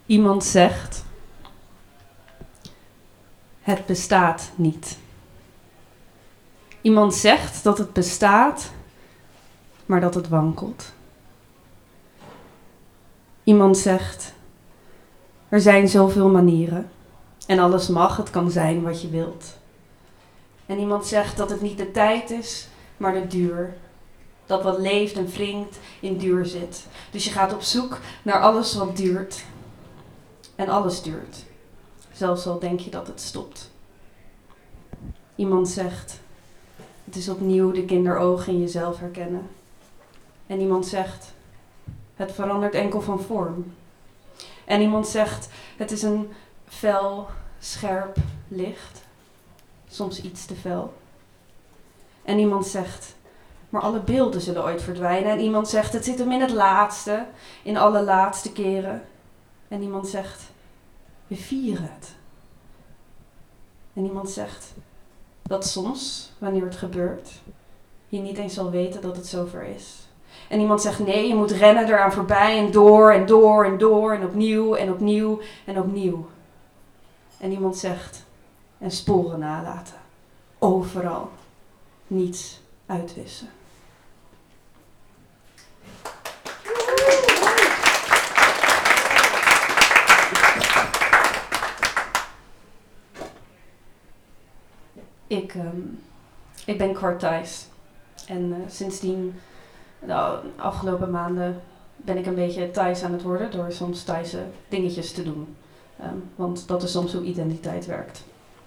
Iemand zegt, het bestaat niet. Iemand zegt dat het bestaat, maar dat het wankelt. Iemand zegt, er zijn zoveel manieren en alles mag, het kan zijn wat je wilt. En iemand zegt dat het niet de tijd is, maar de duur. Dat wat leeft en wringt in duur zit. Dus je gaat op zoek naar alles wat duurt. En alles duurt. Zelfs al denk je dat het stopt. Iemand zegt, het is opnieuw de kinderogen in jezelf herkennen. En iemand zegt, het verandert enkel van vorm. En iemand zegt, het is een fel, scherp licht. Soms iets te fel. En iemand zegt, maar alle beelden zullen ooit verdwijnen. En iemand zegt, het zit hem in het laatste, in alle laatste keren. En iemand zegt, we vieren het. En iemand zegt, dat soms, wanneer het gebeurt, je niet eens zal weten dat het zover is. En iemand zegt, nee, je moet rennen eraan voorbij en door en door en door en opnieuw en opnieuw en opnieuw. En iemand zegt, en sporen nalaten. Overal. Niets uitwissen. Ik ben kwart Thais. En sindsdien, de afgelopen maanden, ben ik een beetje Thais aan het worden door soms Thaise dingetjes te doen. Want dat is soms hoe identiteit werkt.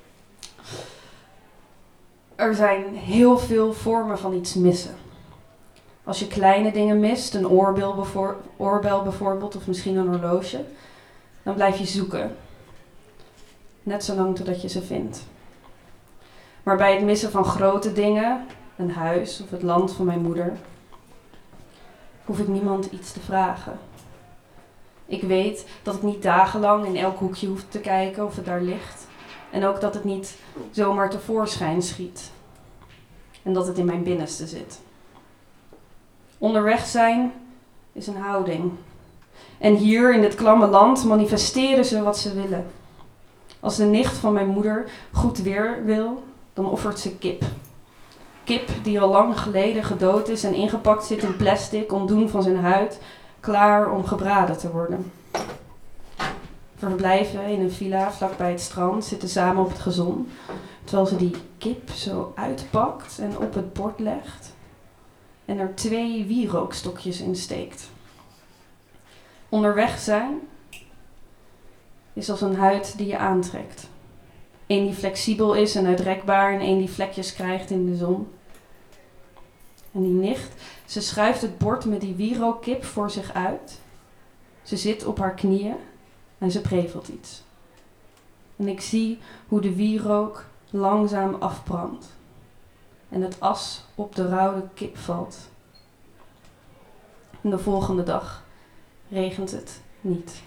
Er zijn heel veel vormen van iets missen. Als je kleine dingen mist, een oorbel bijvoorbeeld, of misschien een horloge, dan blijf je zoeken. Net zolang totdat je ze vindt. Maar bij het missen van grote dingen, een huis of het land van mijn moeder, hoef ik niemand iets te vragen. Ik weet dat ik niet dagenlang in elk hoekje hoef te kijken of het daar ligt. En ook dat het niet zomaar tevoorschijn schiet. En dat het in mijn binnenste zit. Onderweg zijn is een houding. En hier in dit klamme land manifesteren ze wat ze willen. Als de nicht van mijn moeder goed weer wil, dan offert ze kip. Kip die al lang geleden gedood is en ingepakt zit in plastic, ontdoen van zijn huid, klaar om gebraden te worden. We verblijven in een villa vlakbij het strand, zitten samen op het gazon, terwijl ze die kip zo uitpakt en op het bord legt en er 2 wierookstokjes in steekt. Onderweg zijn is als een huid die je aantrekt. Eén die flexibel is en uitrekbaar en één die vlekjes krijgt in de zon. En die nicht, ze schuift het bord met die wierookkip voor zich uit. Ze zit op haar knieën en ze prevelt iets. En ik zie hoe de wierook langzaam afbrandt. En het as op de rauwe kip valt. En de volgende dag regent het niet.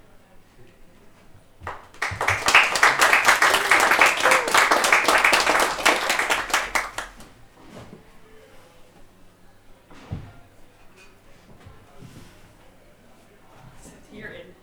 Hierin.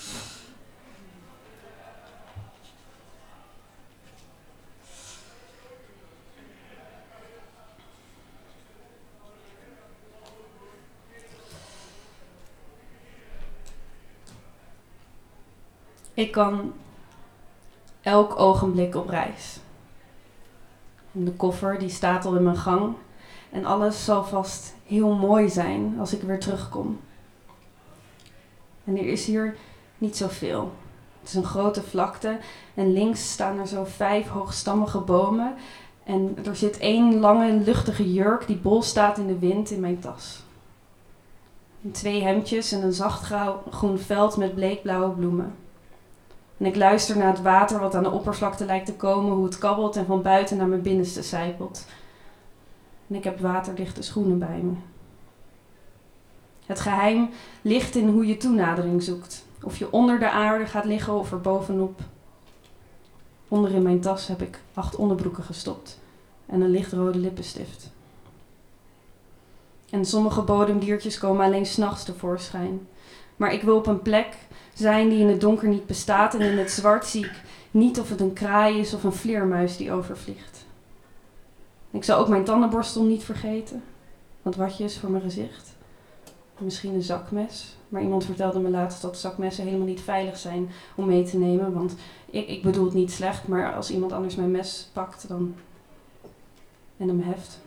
Ik kan elk ogenblik op reis. En de koffer die staat al in mijn gang. En alles zal vast heel mooi zijn als ik weer terugkom. En er is hier niet zoveel. Het is een grote vlakte en links staan er zo 5 hoogstammige bomen. En er zit 1 lange luchtige jurk die bol staat in de wind in mijn tas. En 2 hemdjes en een zacht groen veld met bleekblauwe bloemen. En ik luister naar het water wat aan de oppervlakte lijkt te komen, hoe het kabbelt en van buiten naar mijn binnenste sijpelt. En ik heb waterdichte schoenen bij me. Het geheim ligt in hoe je toenadering zoekt. Of je onder de aarde gaat liggen of er bovenop. Onder in mijn tas heb ik 8 onderbroeken gestopt en een lichtrode lippenstift. En sommige bodemdiertjes komen alleen 's nachts tevoorschijn. Maar ik wil op een plek zijn die in het donker niet bestaat. En in het zwart zie ik niet of het een kraai is of een vleermuis die overvliegt. Ik zal ook mijn tandenborstel niet vergeten. Wat watjes voor mijn gezicht. Misschien een zakmes. Maar iemand vertelde me laatst dat zakmessen helemaal niet veilig zijn om mee te nemen. Want ik bedoel het niet slecht, maar als iemand anders mijn mes pakt dan en hem heft.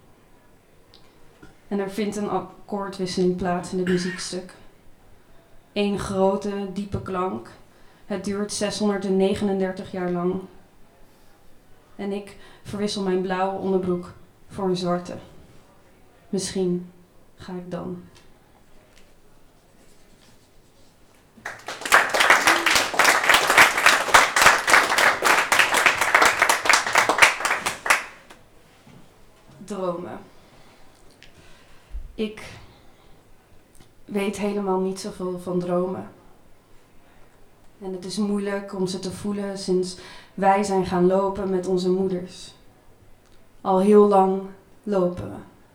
En er vindt een akkoordwisseling plaats in het muziekstuk. Eén grote, diepe klank. Het duurt 639 jaar lang. En ik verwissel mijn blauwe onderbroek voor een zwarte. Misschien ga ik dan. Dromen. Ik weet helemaal niet zoveel van dromen. En het is moeilijk om ze te voelen sinds wij zijn gaan lopen met onze moeders. Al heel lang lopen we.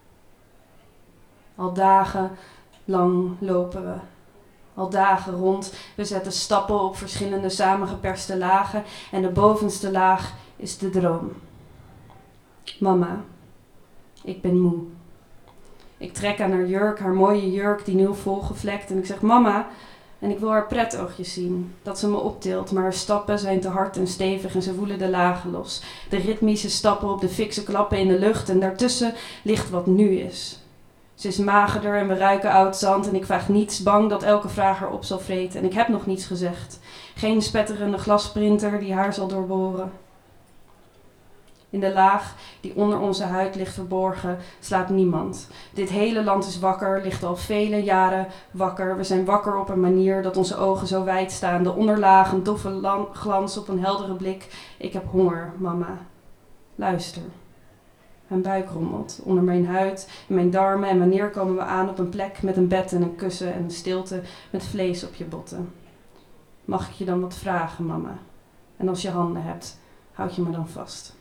Al dagen lang lopen we. Al dagen rond. We zetten stappen op verschillende samengeperste lagen. En de bovenste laag is de droom. Mama, ik ben moe. Ik trek aan haar jurk, haar mooie jurk, die nu volgevlekt. En ik zeg, mama, en ik wil haar pretoogjes zien. Dat ze me optilt, maar haar stappen zijn te hard en stevig en ze voelen de lagen los. De ritmische stappen op de fikse klappen in de lucht en daartussen ligt wat nu is. Ze is magerder en we ruiken oud zand en ik vraag niets, bang dat elke vraag haar op zal vreten. En ik heb nog niets gezegd. Geen spetterende glasprinter die haar zal doorboren. In de laag die onder onze huid ligt verborgen, slaapt niemand. Dit hele land is wakker, ligt al vele jaren wakker. We zijn wakker op een manier dat onze ogen zo wijd staan. De onderlaag, een doffe glans op een heldere blik. Ik heb honger, mama. Luister. Mijn buik rommelt onder mijn huid en mijn darmen. En wanneer komen we aan op een plek met een bed en een kussen en een stilte met vlees op je botten? Mag ik je dan wat vragen, mama? En als je handen hebt, houd je me dan vast.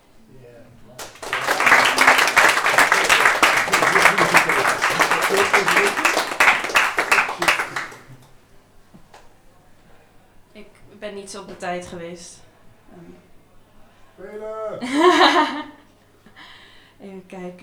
Ik ben niet zo op de tijd geweest. Even kijken.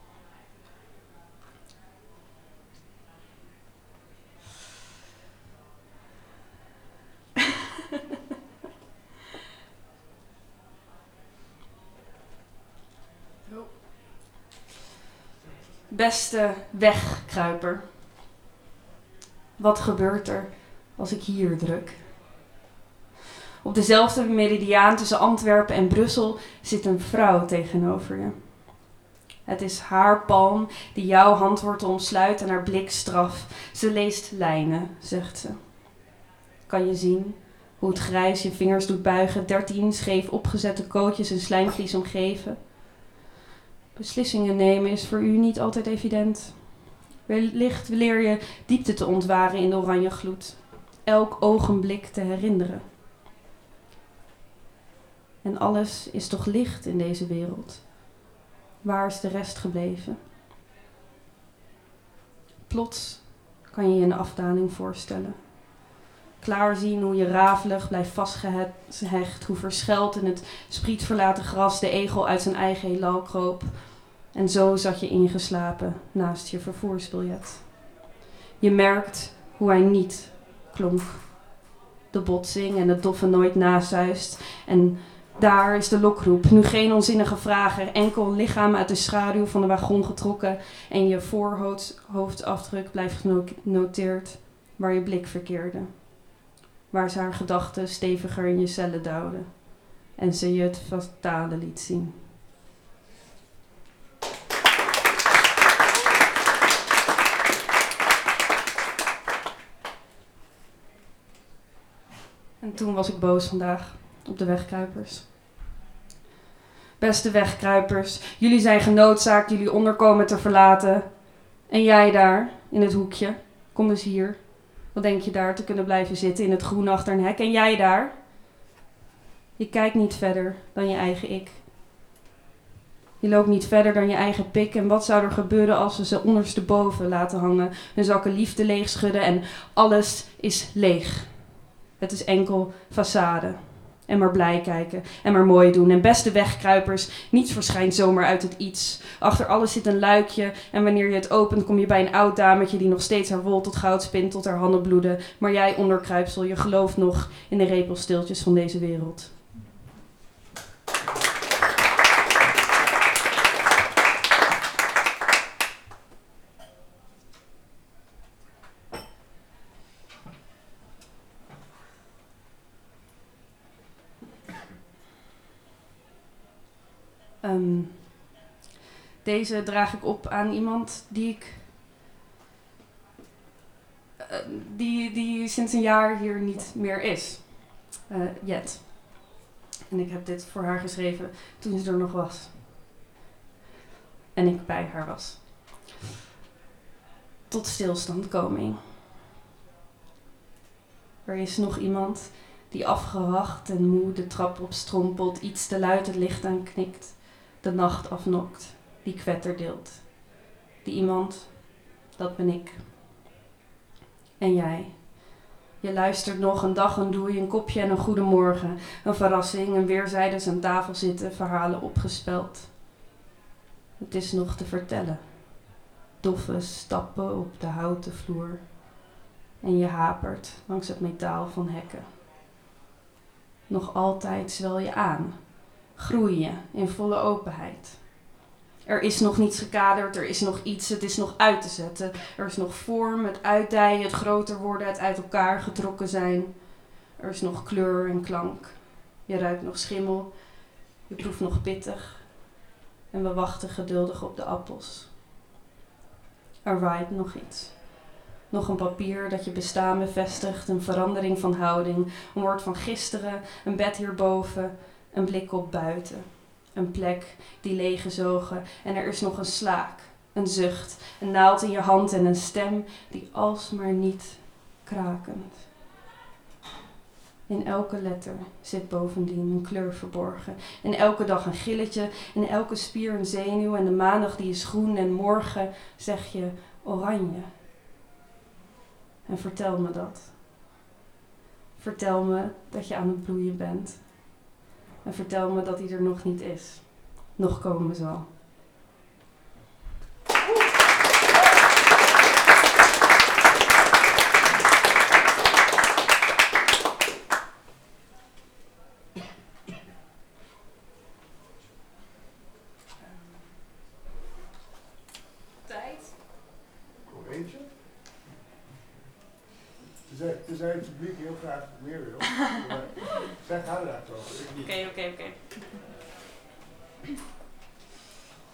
Beste wegkruiper. Wat gebeurt er als ik hier druk? Op dezelfde meridiaan tussen Antwerpen en Brussel zit een vrouw tegenover je. Het is haar palm die jouw handwortel omsluit en haar blik straf. Ze leest lijnen, zegt ze. Kan je zien hoe het grijs je vingers doet buigen, 13 scheef opgezette kootjes en slijmvlies omgeven? Beslissingen nemen is voor u niet altijd evident. Wellicht leer je diepte te ontwaren in de oranje gloed. Elk ogenblik te herinneren. En alles is toch licht in deze wereld. Waar is de rest gebleven? Plots kan je je een afdaling voorstellen. Klaarzien hoe je rafelig blijft vastgehecht, hoe verscheld in het sprietverlaten gras de egel uit zijn eigen heelal kroop. En zo zat je ingeslapen naast je vervoersbiljet. Je merkt hoe hij niet klonk. De botsing en het doffe nooit nasuist. En daar is de lokroep. Nu geen onzinnige vragen. Enkel lichaam uit de schaduw van de wagon getrokken. En je voorhoofdafdruk blijft genoteerd waar je blik verkeerde. Waar ze haar gedachten steviger in je cellen duwden. En ze je het fatale liet zien. En toen was ik boos vandaag op de wegkruipers. Beste wegkruipers, jullie zijn genoodzaakt jullie onderkomen te verlaten. En jij daar, in het hoekje, kom eens hier. Wat denk je daar te kunnen blijven zitten in het groen achter een hek? En jij daar? Je kijkt niet verder dan je eigen ik. Je loopt niet verder dan je eigen pik. En wat zou er gebeuren als we ze ondersteboven laten hangen? Hun zakken liefde leeg schudden en alles is leeg. Het is enkel façade. En maar blij kijken en maar mooi doen. En beste wegkruipers, niets verschijnt zomaar uit het iets. Achter alles zit een luikje en wanneer je het opent kom je bij een oud dametje die nog steeds haar wol tot goud spint tot haar handen bloeden. Maar jij onderkruipsel, je gelooft nog in de repelsteeltjes van deze wereld. Deze draag ik op aan iemand die sinds een jaar hier niet meer is. Jet. En ik heb dit voor haar geschreven toen ze er nog was. En ik bij haar was. Tot stilstandkoming. Er is nog iemand die afgewacht en moe de trap opstrompelt, iets te luid het licht aanknikt, de nacht afnokt, die kwetter deelt. Die iemand, dat ben ik. En jij. Je luistert nog een dag, een doei, een kopje en een goedemorgen. Een verrassing, een weerzijds aan tafel zitten, verhalen opgespeld. Het is nog te vertellen. Doffe stappen op de houten vloer. En je hapert langs het metaal van hekken. Nog altijd zwel je aan. Groei je in volle openheid. Er is nog niets gekaderd, er is nog iets, het is nog uit te zetten. Er is nog vorm, het uitdijen, het groter worden, het uit elkaar getrokken zijn. Er is nog kleur en klank. Je ruikt nog schimmel, je proeft nog pittig. En we wachten geduldig op de appels. Er waait nog iets. Nog een papier dat je bestaan bevestigt, een verandering van houding, een woord van gisteren, een bed hierboven, een blik op buiten. Een plek die leeggezogen en er is nog een slaak, een zucht, een naald in je hand en een stem die alsmaar niet krakend. In elke letter zit bovendien een kleur verborgen. In elke dag een gilletje, in elke spier een zenuw en de maandag die is groen en morgen zeg je oranje. En vertel me dat. Vertel me dat je aan het bloeien bent. En vertel me dat hij er nog niet is. Nog komen zal. Tijd? Nog eentje? Tenzij het publiek heel graag meer wil. Zij gaan er eigenlijk over. Oké.